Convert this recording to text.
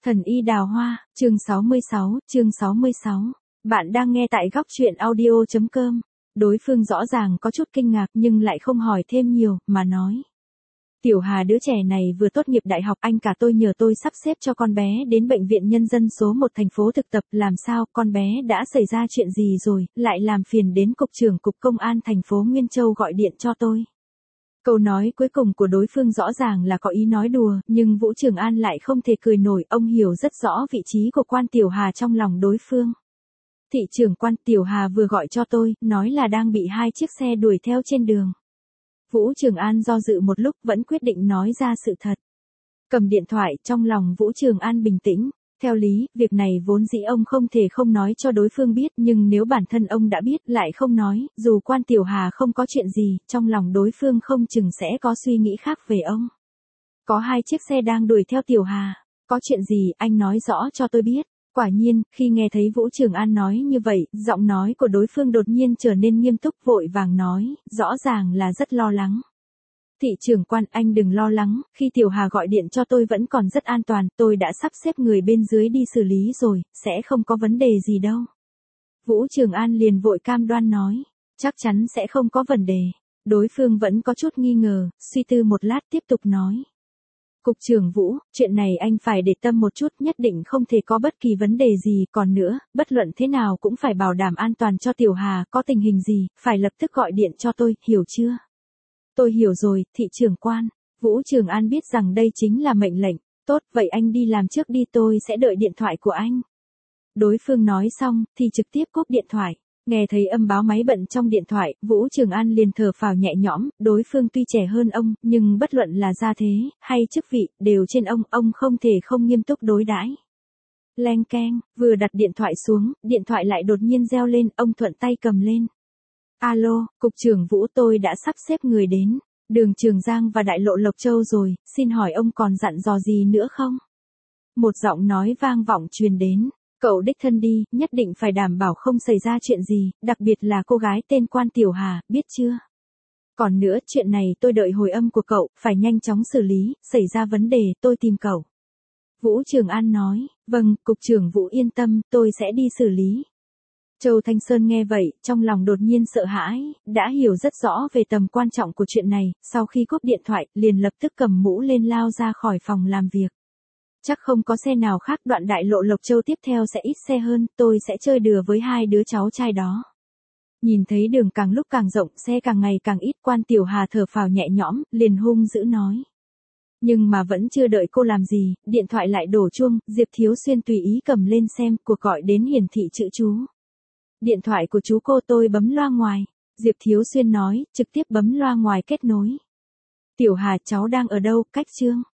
Thần y đào hoa, chương 66. Bạn đang nghe tại góc truyện audio.com. Đối phương rõ ràng có chút kinh ngạc nhưng lại không hỏi thêm nhiều, mà nói. Tiểu Hà đứa trẻ này vừa tốt nghiệp đại học, anh cả tôi nhờ tôi sắp xếp cho con bé đến bệnh viện nhân dân số 1 thành phố thực tập. Làm sao, con bé đã xảy ra chuyện gì rồi, lại làm phiền đến cục trưởng cục công an thành phố Nguyên Châu gọi điện cho tôi. Câu nói cuối cùng của đối phương rõ ràng là có ý nói đùa, nhưng Vũ Trường An lại không thể cười nổi, ông hiểu rất rõ vị trí của quan Tiểu Hà trong lòng đối phương. Thị trưởng quan, Tiểu Hà vừa gọi cho tôi, nói là đang bị 2 chiếc xe đuổi theo trên đường. Vũ Trường An do dự một lúc vẫn quyết định nói ra sự thật. Cầm điện thoại, trong lòng Vũ Trường An bình tĩnh. Theo lý, việc này vốn dĩ ông không thể không nói cho đối phương biết, nhưng nếu bản thân ông đã biết lại không nói, dù quan Tiểu Hà không có chuyện gì, trong lòng đối phương không chừng sẽ có suy nghĩ khác về ông. Có 2 chiếc xe đang đuổi theo Tiểu Hà. Có chuyện gì, anh nói rõ cho tôi biết. Quả nhiên, khi nghe thấy Vũ Trường An nói như vậy, giọng nói của đối phương đột nhiên trở nên nghiêm túc, vội vàng nói, rõ ràng là rất lo lắng. Thị trưởng quan, anh đừng lo lắng, khi Tiểu Hà gọi điện cho tôi vẫn còn rất an toàn, tôi đã sắp xếp người bên dưới đi xử lý rồi, sẽ không có vấn đề gì đâu. Vũ Trường An liền vội cam đoan nói, chắc chắn sẽ không có vấn đề. Đối phương vẫn có chút nghi ngờ, suy tư một lát tiếp tục nói. Cục trưởng Vũ, chuyện này anh phải để tâm một chút, nhất định không thể có bất kỳ vấn đề gì, còn nữa, bất luận thế nào cũng phải bảo đảm an toàn cho Tiểu Hà, có tình hình gì, phải lập tức gọi điện cho tôi, hiểu chưa? Tôi hiểu rồi, thị trưởng quan. Vũ Trường An biết rằng đây chính là mệnh lệnh. Tốt, vậy anh đi làm trước đi, tôi sẽ đợi điện thoại của anh. Đối phương nói xong, thì trực tiếp cúp điện thoại. Nghe thấy âm báo máy bận trong điện thoại, Vũ Trường An liền thở phào nhẹ nhõm, đối phương tuy trẻ hơn ông, nhưng bất luận là gia thế, hay chức vị, đều trên ông không thể không nghiêm túc đối đãi. Leng keng, vừa đặt điện thoại xuống, điện thoại lại đột nhiên reo lên, ông thuận tay cầm lên. Alo, cục trưởng Vũ, tôi đã sắp xếp người đến đường Trường Giang và đại lộ Lộc Châu rồi, xin hỏi ông còn dặn dò gì nữa không? Một giọng nói vang vọng truyền đến, cậu đích thân đi, nhất định phải đảm bảo không xảy ra chuyện gì, đặc biệt là cô gái tên quan Tiểu Hà, biết chưa? Còn nữa, chuyện này tôi đợi hồi âm của cậu, phải nhanh chóng xử lý, xảy ra vấn đề tôi tìm cậu. Vũ Trường An nói, vâng, cục trưởng Vũ yên tâm, tôi sẽ đi xử lý. Châu Thanh Sơn nghe vậy, trong lòng đột nhiên sợ hãi, đã hiểu rất rõ về tầm quan trọng của chuyện này, sau khi cúp điện thoại, liền lập tức cầm mũ lên lao ra khỏi phòng làm việc. Chắc không có xe nào khác, đoạn đại lộ Lộc Châu tiếp theo sẽ ít xe hơn, tôi sẽ chơi đùa với 2 đứa cháu trai đó. Nhìn thấy đường càng lúc càng rộng, xe càng ngày càng ít, quan Tiểu Hà thở phào nhẹ nhõm, liền hung dữ nói. Nhưng mà vẫn chưa đợi cô làm gì, điện thoại lại đổ chuông, Diệp Thiếu Xuyên tùy ý cầm lên xem, cuộc gọi đến hiển thị chữ chú. Điện thoại của chú cô, tôi bấm loa ngoài. Diệp Thiếu Xuyên nói, trực tiếp bấm loa ngoài kết nối. Tiểu Hà, cháu đang ở đâu, cách Trương?